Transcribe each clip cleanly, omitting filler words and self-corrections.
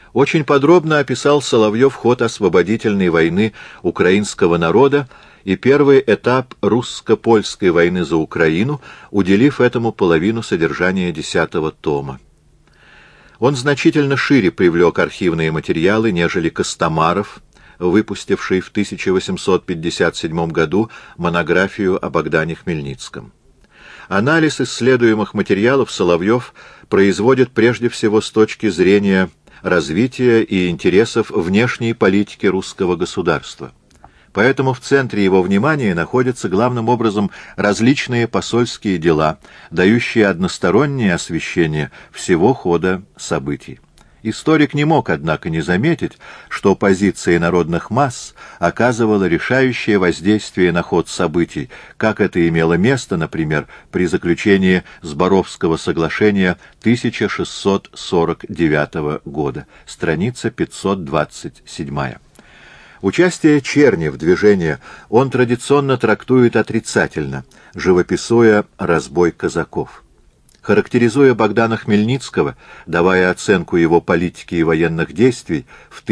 Очень подробно описал Соловьев ход освободительной войны украинского народа и первый этап русско-польской войны за Украину, уделив этому половину содержания 10-го тома. Он значительно шире привлек архивные материалы, нежели Костомаров, выпустивший в 1857 году монографию о Богдане Хмельницком. Анализ исследуемых материалов Соловьев производит прежде всего с точки зрения развития и интересов внешней политики русского государства. Поэтому в центре его внимания находятся главным образом различные посольские дела, дающие одностороннее освещение всего хода событий. Историк не мог, однако, не заметить, что позиция народных масс оказывала решающее воздействие на ход событий, как это имело место, например, при заключении Зборовского соглашения 1649 года, страница 527. Участие черни в движении он традиционно трактует отрицательно, живописуя разбой казаков. Характеризуя Богдана Хмельницкого, давая оценку его политики и военных действий в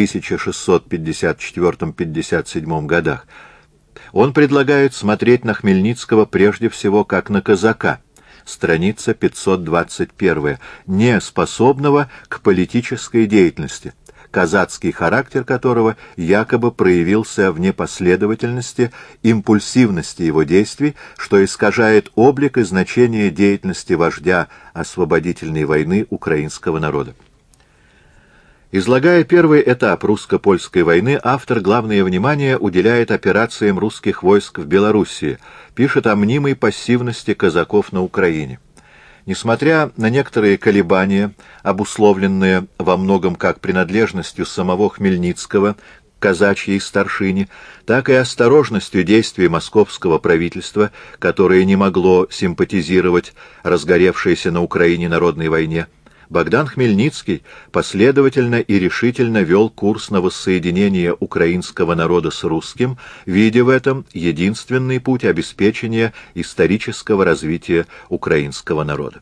1654-57 годах, он предлагает смотреть на Хмельницкого прежде всего как на казака, страница 521, не способного к политической деятельности, казацкий характер которого якобы проявился в непоследовательности, импульсивности его действий, что искажает облик и значение деятельности вождя освободительной войны украинского народа. Излагая первый этап русско-польской войны, автор главное внимание уделяет операциям русских войск в Белоруссии, пишет о мнимой пассивности казаков на Украине. Несмотря на некоторые колебания, обусловленные во многом как принадлежностью самого Хмельницкого к казачьей старшине, так и осторожностью действий московского правительства, которое не могло симпатизировать разгоревшейся на Украине народной войне, Богдан Хмельницкий последовательно и решительно вел курс на воссоединение украинского народа с русским, видя в этом единственный путь обеспечения исторического развития украинского народа.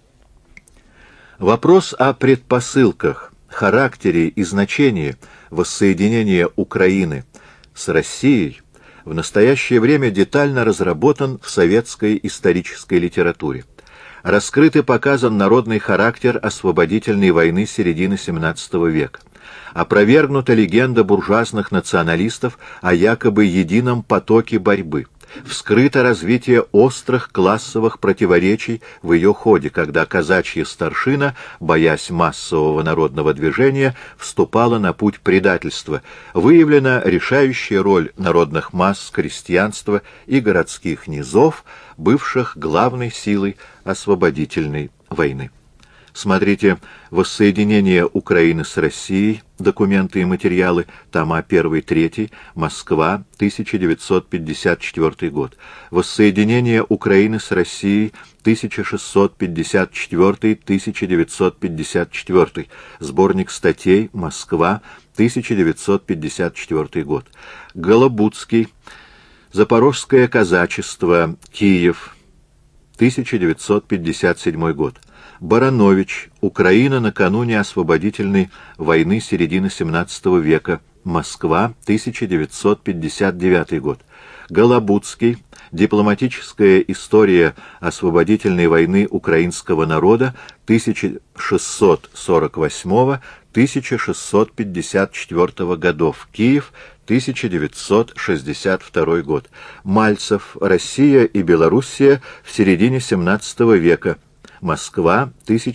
Вопрос о предпосылках, характере и значении воссоединения Украины с Россией в настоящее время детально разработан в советской исторической литературе. Раскрыт и показан народный характер освободительной войны середины XVII века. Опровергнута легенда буржуазных националистов о якобы едином потоке борьбы. Вскрыто развитие острых классовых противоречий в ее ходе, когда казачья старшина, боясь массового народного движения, вступала на путь предательства. Выявлена решающая роль народных масс, крестьянства и городских низов, бывших главной силой освободительной войны. Смотрите «Воссоединение Украины с Россией. Документы и материалы», тома 1-3, Москва, 1954 год. «Воссоединение Украины с Россией. 1654-1954. Сборник статей. Москва, 1954 год. Голобудский. Запорожское казачество. Киев, 1957 год. Баранович. Украина накануне освободительной войны середины XVII века. Москва, 1959 год. Голобудский. Дипломатическая история освободительной войны украинского народа 1648-1654 годов. Киев, 1962 год. Мальцев. Россия и Белоруссия в середине XVII века. Москва,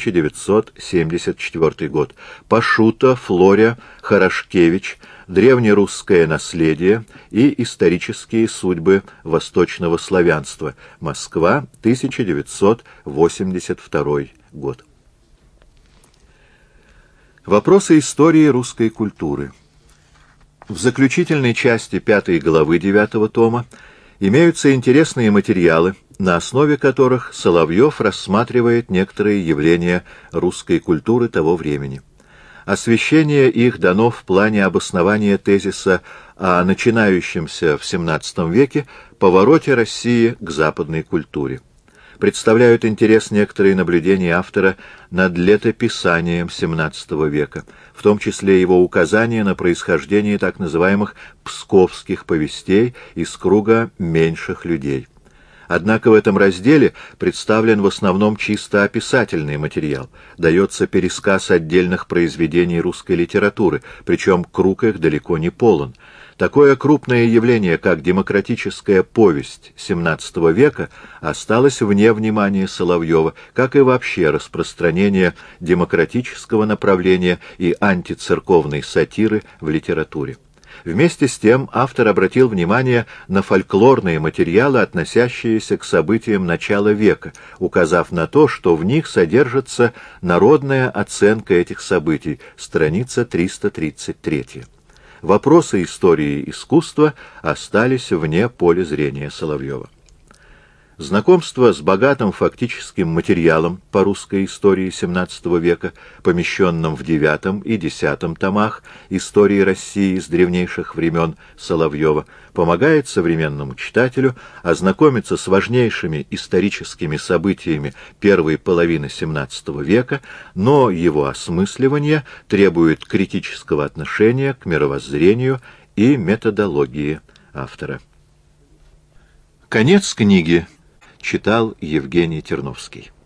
1974 год. Пашута, Флоря, Хорошкевич. Древнерусское наследие и исторические судьбы восточного славянства. Москва, 1982 год. Вопросы истории русской культуры. В заключительной части 5 главы 9 тома имеются интересные материалы, на основе которых Соловьев рассматривает некоторые явления русской культуры того времени. Освещение их дано в плане обоснования тезиса о начинающемся в XVII веке повороте России к западной культуре. Представляют интерес некоторые наблюдения автора над летописанием XVII века, в том числе его указания на происхождение так называемых «псковских повестей» из круга меньших людей. Однако в этом разделе представлен в основном чисто описательный материал, дается пересказ отдельных произведений русской литературы, причем круг их далеко не полон. Такое крупное явление, как демократическая повесть XVII века, осталось вне внимания Соловьева, как и вообще распространение демократического направления и антицерковной сатиры в литературе. Вместе с тем автор обратил внимание на фольклорные материалы, относящиеся к событиям начала века, указав на то, что в них содержится народная оценка этих событий, страница 333. Вопросы истории искусства остались вне поля зрения Соловьева. Знакомство с богатым фактическим материалом по русской истории XVII века, помещенном в IX и X томах истории России с древнейших времен Соловьева, помогает современному читателю ознакомиться с важнейшими историческими событиями первой половины XVII века, но его осмысливание требует критического отношения к мировоззрению и методологии автора. Конец книги. Читал Евгений Терновский.